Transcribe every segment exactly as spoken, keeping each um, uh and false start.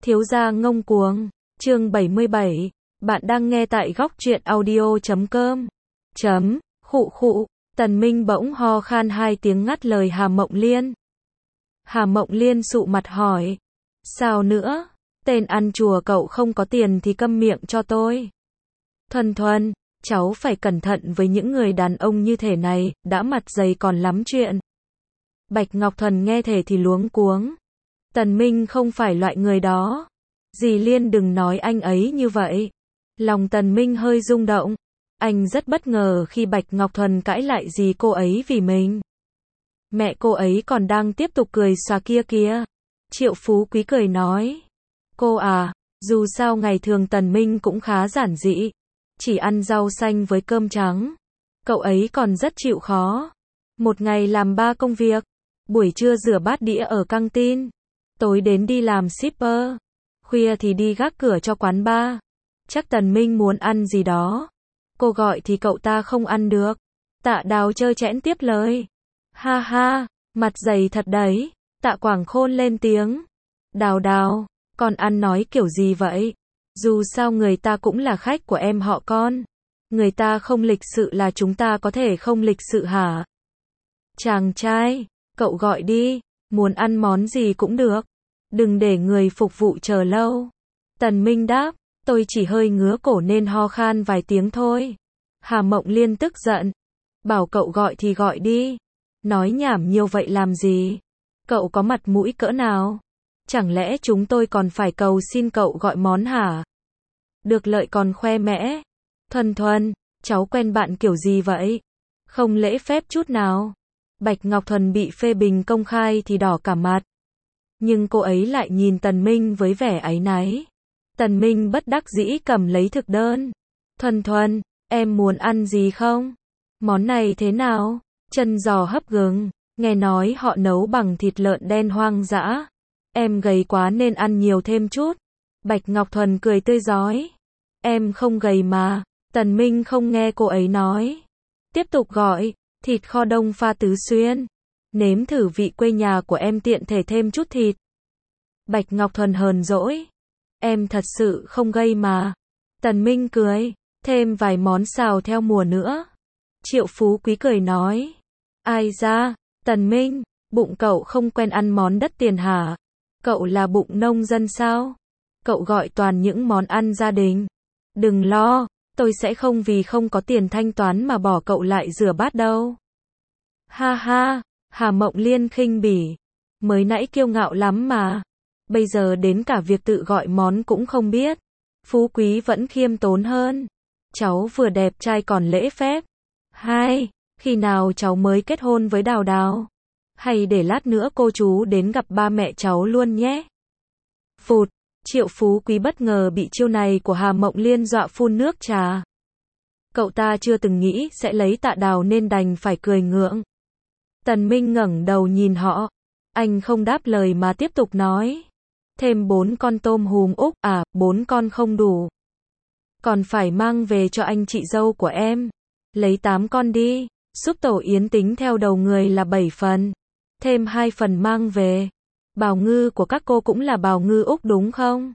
Thiếu gia ngông cuồng, chương bảy mươi bảy, bạn đang nghe tại góc truyện audio chấm com. Chấm, khụ khụ, Tần Minh bỗng ho khan hai tiếng ngắt lời Hà Mộng Liên. Hà Mộng Liên sụ mặt hỏi, sao nữa, tên ăn chùa cậu không có tiền thì câm miệng cho tôi. Thuần Thuần, cháu phải cẩn thận với những người đàn ông như thế này, đã mặt dày còn lắm chuyện. Bạch Ngọc Thuần nghe thế thì luống cuống. Tần Minh không phải loại người đó. Dì Liên đừng nói anh ấy như vậy. Lòng Tần Minh hơi rung động. Anh rất bất ngờ khi Bạch Ngọc Thuần cãi lại dì cô ấy vì mình. Mẹ cô ấy còn đang tiếp tục cười xòa kia kìa. Triệu Phú Quý cười nói. Cô à, dù sao ngày thường Tần Minh cũng khá giản dị. Chỉ ăn rau xanh với cơm trắng. Cậu ấy còn rất chịu khó. Một ngày làm ba công việc. Buổi trưa rửa bát đĩa ở căng tin. Tối đến đi làm shipper. Khuya thì đi gác cửa cho quán bar. Chắc Tần Minh muốn ăn gì đó. Cô gọi thì cậu ta không ăn được. Tạ Đào trơ trẽn tiếp lời. Ha ha, mặt dày thật đấy. Tạ Quảng Khôn lên tiếng. Đào Đào, con ăn nói kiểu gì vậy? Dù sao người ta cũng là khách của em họ con. Người ta không lịch sự là chúng ta có thể không lịch sự hả? Chàng trai, cậu gọi đi. Muốn ăn món gì cũng được. Đừng để người phục vụ chờ lâu. Tần Minh đáp, tôi chỉ hơi ngứa cổ nên ho khan vài tiếng thôi. Hà Mộng Liên tức giận. Bảo cậu gọi thì gọi đi. Nói nhảm nhiều vậy làm gì? Cậu có mặt mũi cỡ nào? Chẳng lẽ chúng tôi còn phải cầu xin cậu gọi món hả? Được lợi còn khoe mẽ. Thuần Thuần, cháu quen bạn kiểu gì vậy? Không lễ phép chút nào. Bạch Ngọc Thuần bị phê bình công khai thì đỏ cả mặt. Nhưng cô ấy lại nhìn Tần Minh với vẻ áy náy. Tần Minh bất đắc dĩ cầm lấy thực đơn. Thuần Thuần, em muốn ăn gì không? Món này thế nào? Chân giò hấp gừng. Nghe nói họ nấu bằng thịt lợn đen hoang dã. Em gầy quá nên ăn nhiều thêm chút. Bạch Ngọc Thuần cười tươi rói. Em không gầy mà. Tần Minh không nghe cô ấy nói. Tiếp tục gọi. Thịt kho đông pha tứ xuyên. Nếm thử vị quê nhà của em tiện thể thêm chút thịt. Bạch Ngọc Thuần hờn dỗi. Em thật sự không gây mà. Tần Minh cười. Thêm vài món xào theo mùa nữa. Triệu Phú Quý cười nói. Ai ra, Tần Minh, bụng cậu không quen ăn món đắt tiền hả? Cậu là bụng nông dân sao? Cậu gọi toàn những món ăn gia đình. Đừng lo, tôi sẽ không vì không có tiền thanh toán mà bỏ cậu lại rửa bát đâu. Ha ha, Hà Mộng Liên khinh bỉ. Mới nãy kiêu ngạo lắm mà. Bây giờ đến cả việc tự gọi món cũng không biết. Phú Quý vẫn khiêm tốn hơn. Cháu vừa đẹp trai còn lễ phép. Hai, khi nào cháu mới kết hôn với Đào Đào? Hay để lát nữa cô chú đến gặp ba mẹ cháu luôn nhé. Phụt, Triệu Phú Quý bất ngờ bị chiêu này của Hà Mộng Liên dọa phun nước trà. Cậu ta chưa từng nghĩ sẽ lấy Tạ Đào nên đành phải cười ngượng. Tần Minh ngẩng đầu nhìn họ. Anh không đáp lời mà tiếp tục nói. Thêm bốn con tôm hùm Úc, à, bốn con không đủ. Còn phải mang về cho anh chị dâu của em. Lấy tám con đi. Súp tổ yến tính theo đầu người là bảy phần. Thêm hai phần mang về. Bào ngư của các cô cũng là bào ngư Úc đúng không?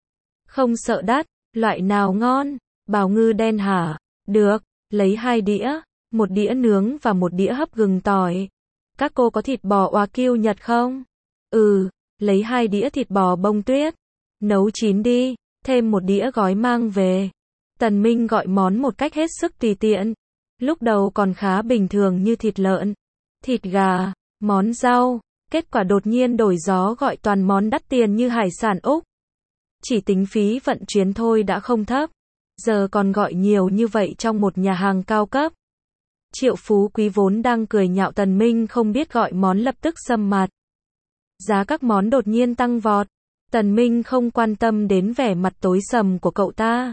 Không sợ đắt. Loại nào ngon? Bào ngư đen hả? Được. Lấy hai đĩa. Một đĩa nướng và một đĩa hấp gừng tỏi. Các cô có thịt bò Wagyu Nhật không? Ừ. Lấy hai đĩa thịt bò bông tuyết. Nấu chín đi. Thêm một đĩa gói mang về. Tần Minh gọi món một cách hết sức tùy tiện. Lúc đầu còn khá bình thường như thịt lợn, thịt gà, món rau. Kết quả đột nhiên đổi gió gọi toàn món đắt tiền như hải sản Úc. Chỉ tính phí vận chuyến thôi đã không thấp. Giờ còn gọi nhiều như vậy trong một nhà hàng cao cấp. Triệu Phú Quý vốn đang cười nhạo Tần Minh không biết gọi món lập tức sầm mặt. Giá các món đột nhiên tăng vọt. Tần Minh không quan tâm đến vẻ mặt tối sầm của cậu ta.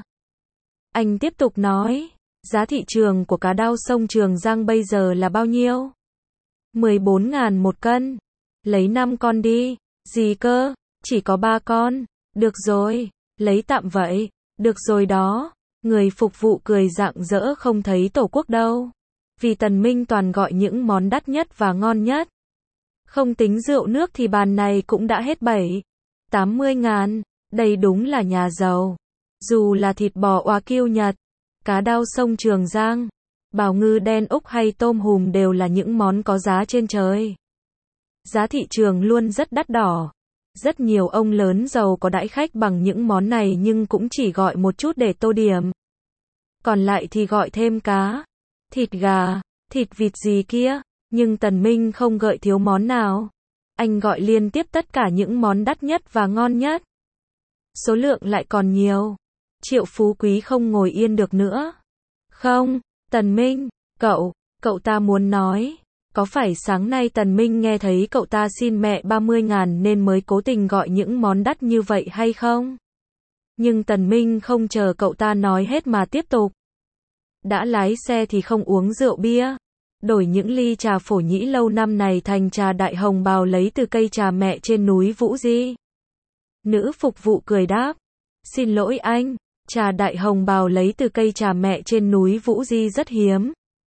Anh tiếp tục nói. Giá thị trường của cá đao sông Trường Giang bây giờ là bao nhiêu? mười bốn ngàn một cân. Lấy năm con đi. Gì cơ? Chỉ có ba con. Được rồi. Lấy tạm vậy. Được rồi đó. Người phục vụ cười rạng rỡ không thấy tổ quốc đâu. Vì Tần Minh toàn gọi những món đắt nhất và ngon nhất. Không tính rượu nước thì bàn này cũng đã hết bảy, tám mươi ngàn. Đây đúng là nhà giàu. Dù là thịt bò Oa Kiêu Nhật, cá đao sông Trường Giang, bào ngư đen Úc hay tôm hùm đều là những món có giá trên trời. Giá thị trường luôn rất đắt đỏ. Rất nhiều ông lớn giàu có đãi khách bằng những món này nhưng cũng chỉ gọi một chút để tô điểm. Còn lại thì gọi thêm cá, thịt gà, thịt vịt gì kia, nhưng Tần Minh không gợi thiếu món nào. Anh gọi liên tiếp tất cả những món đắt nhất và ngon nhất. Số lượng lại còn nhiều. Triệu Phú Quý không ngồi yên được nữa. Không, Tần Minh, cậu, cậu ta muốn nói. Có phải sáng nay Tần Minh nghe thấy cậu ta xin mẹ ba mươi ngàn nên mới cố tình gọi những món đắt như vậy hay không? Nhưng Tần Minh không chờ cậu ta nói hết mà tiếp tục. Đã lái xe thì không uống rượu bia. Đổi những ly trà phổ nhĩ lâu năm này thành trà đại hồng bào lấy từ cây trà mẹ trên núi Vũ Di. Nữ phục vụ cười đáp. Xin lỗi anh, trà đại hồng bào lấy từ cây trà mẹ trên núi Vũ Di rất hiếm.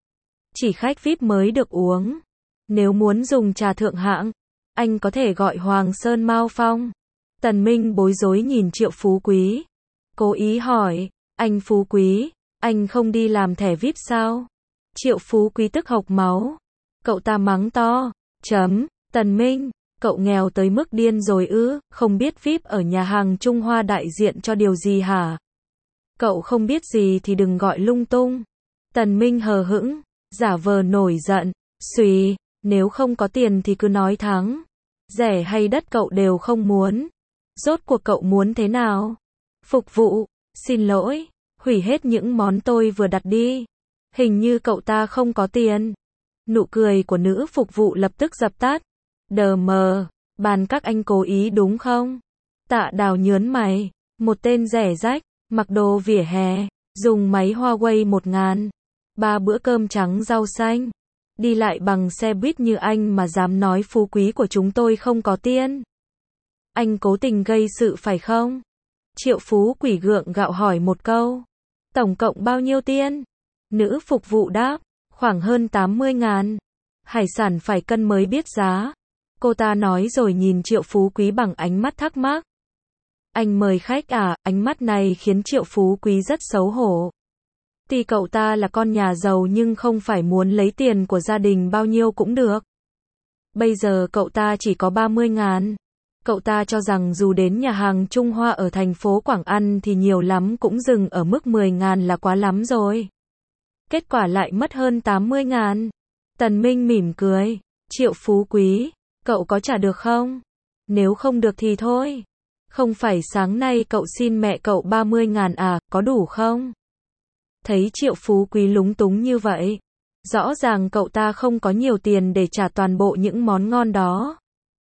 Chỉ khách vi ai pi mới được uống. Nếu muốn dùng trà thượng hạng, anh có thể gọi Hoàng Sơn Mao Phong. Tần Minh bối rối nhìn Triệu Phú Quý. Cố ý hỏi, anh Phú Quý, anh không đi làm thẻ vi ai pi sao? Triệu Phú Quý tức hộc máu. Cậu ta mắng to. Chấm, Tần Minh, cậu nghèo tới mức điên rồi ư, không biết vi ai pi ở nhà hàng Trung Hoa đại diện cho điều gì hả? Cậu không biết gì thì đừng gọi lung tung. Tần Minh hờ hững, giả vờ nổi giận. Xùy, nếu không có tiền thì cứ nói thắng. Rẻ hay đắt cậu đều không muốn. Rốt cuộc cậu muốn thế nào? Phục vụ, xin lỗi, hủy hết những món tôi vừa đặt đi. Hình như cậu ta không có tiền. Nụ cười của nữ phục vụ lập tức dập tắt. Đờ mờ, bàn các anh cố ý đúng không? Tạ Đào nhớn mày. Một tên rẻ rách, mặc đồ vỉa hè, dùng máy Huawei một ngàn. Ba bữa cơm trắng rau xanh. Đi lại bằng xe buýt như anh mà dám nói Phú Quý của chúng tôi không có tiền. Anh cố tình gây sự phải không? Triệu Phú Quý gượng gạo hỏi một câu. Tổng cộng bao nhiêu tiền? Nữ phục vụ đáp, khoảng hơn tám mươi ngàn. Hải sản phải cân mới biết giá. Cô ta nói rồi nhìn Triệu Phú Quý bằng ánh mắt thắc mắc. Anh mời khách à? Ánh mắt này khiến Triệu Phú Quý rất xấu hổ. Tuy cậu ta là con nhà giàu nhưng không phải muốn lấy tiền của gia đình bao nhiêu cũng được. Bây giờ cậu ta chỉ có ba mươi ngàn. Cậu ta cho rằng dù đến nhà hàng Trung Hoa ở thành phố Quảng ăn thì nhiều lắm cũng dừng ở mức mười ngàn là quá lắm rồi. Kết quả lại mất hơn tám mươi ngàn. Tần Minh mỉm cười. Triệu Phú Quý, cậu có trả được không? Nếu không được thì thôi. Không phải sáng nay cậu xin mẹ cậu ba mươi ngàn à, có đủ không? Thấy Triệu Phú Quý lúng túng như vậy. Rõ ràng cậu ta không có nhiều tiền để trả toàn bộ những món ngon đó.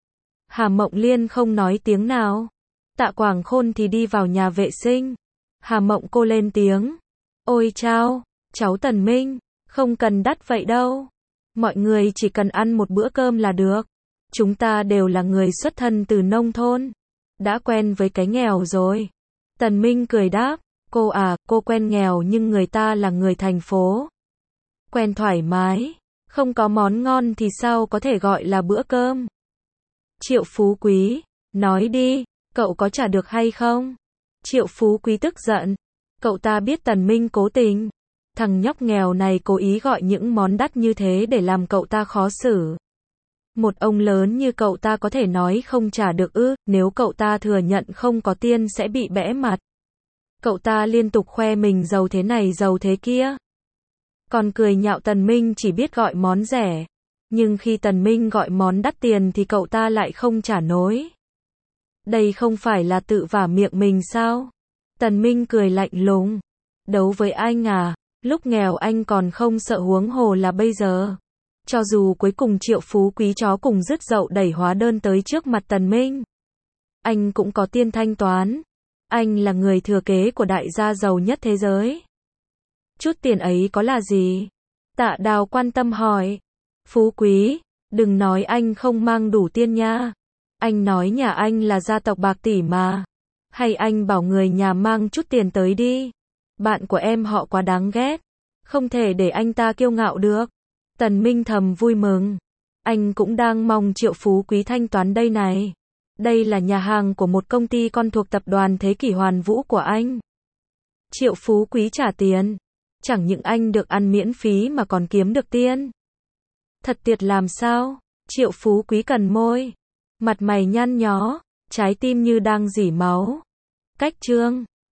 Hà Mộng Liên không nói tiếng nào. Tạ Quảng Khôn thì đi vào nhà vệ sinh. Hà Mộng cô lên tiếng. Ôi chao, cháu Tần Minh, không cần đắt vậy đâu. Mọi người chỉ cần ăn một bữa cơm là được. Chúng ta đều là người xuất thân từ nông thôn. Đã quen với cái nghèo rồi. Tần Minh cười đáp. Cô à, cô quen nghèo nhưng người ta là người thành phố. Quen thoải mái. Không có món ngon thì sao có thể gọi là bữa cơm? Triệu Phú Quý, nói đi, cậu có trả được hay không? Triệu Phú Quý tức giận. Cậu ta biết Tần Minh cố tình. Thằng nhóc nghèo này cố ý gọi những món đắt như thế để làm cậu ta khó xử. Một ông lớn như cậu ta có thể nói không trả được ư? Nếu cậu ta thừa nhận không có tiền sẽ bị bẽ mặt. Cậu ta liên tục khoe mình giàu thế này giàu thế kia. Còn cười nhạo Tần Minh chỉ biết gọi món rẻ. Nhưng khi Tần Minh gọi món đắt tiền thì cậu ta lại không trả nổi. Đây không phải là tự vả miệng mình sao? Tần Minh cười lạnh lùng. Đấu với anh à? Lúc nghèo anh còn không sợ huống hồ là bây giờ. Cho dù cuối cùng Triệu Phú Quý chó cùng dứt dậu đẩy hóa đơn tới trước mặt Tần Minh. Anh cũng có tiền thanh toán. Anh là người thừa kế của đại gia giàu nhất thế giới. Chút tiền ấy có là gì? Tạ Đào quan tâm hỏi. Phú Quý, đừng nói anh không mang đủ tiền nha. Anh nói nhà anh là gia tộc bạc tỷ mà. Hay anh bảo người nhà mang chút tiền tới đi. Bạn của em họ quá đáng ghét. Không thể để anh ta kiêu ngạo được. Tần Minh thầm vui mừng. Anh cũng đang mong Triệu Phú Quý thanh toán đây này. Đây là nhà hàng của một công ty con thuộc tập đoàn Thế Kỷ Hoàn Vũ của anh. Triệu Phú Quý trả tiền. Chẳng những anh được ăn miễn phí mà còn kiếm được tiền. Thật tuyệt làm sao? Triệu Phú Quý cần môi. Mặt mày nhăn nhó, trái tim như đang rỉ máu. Cách chương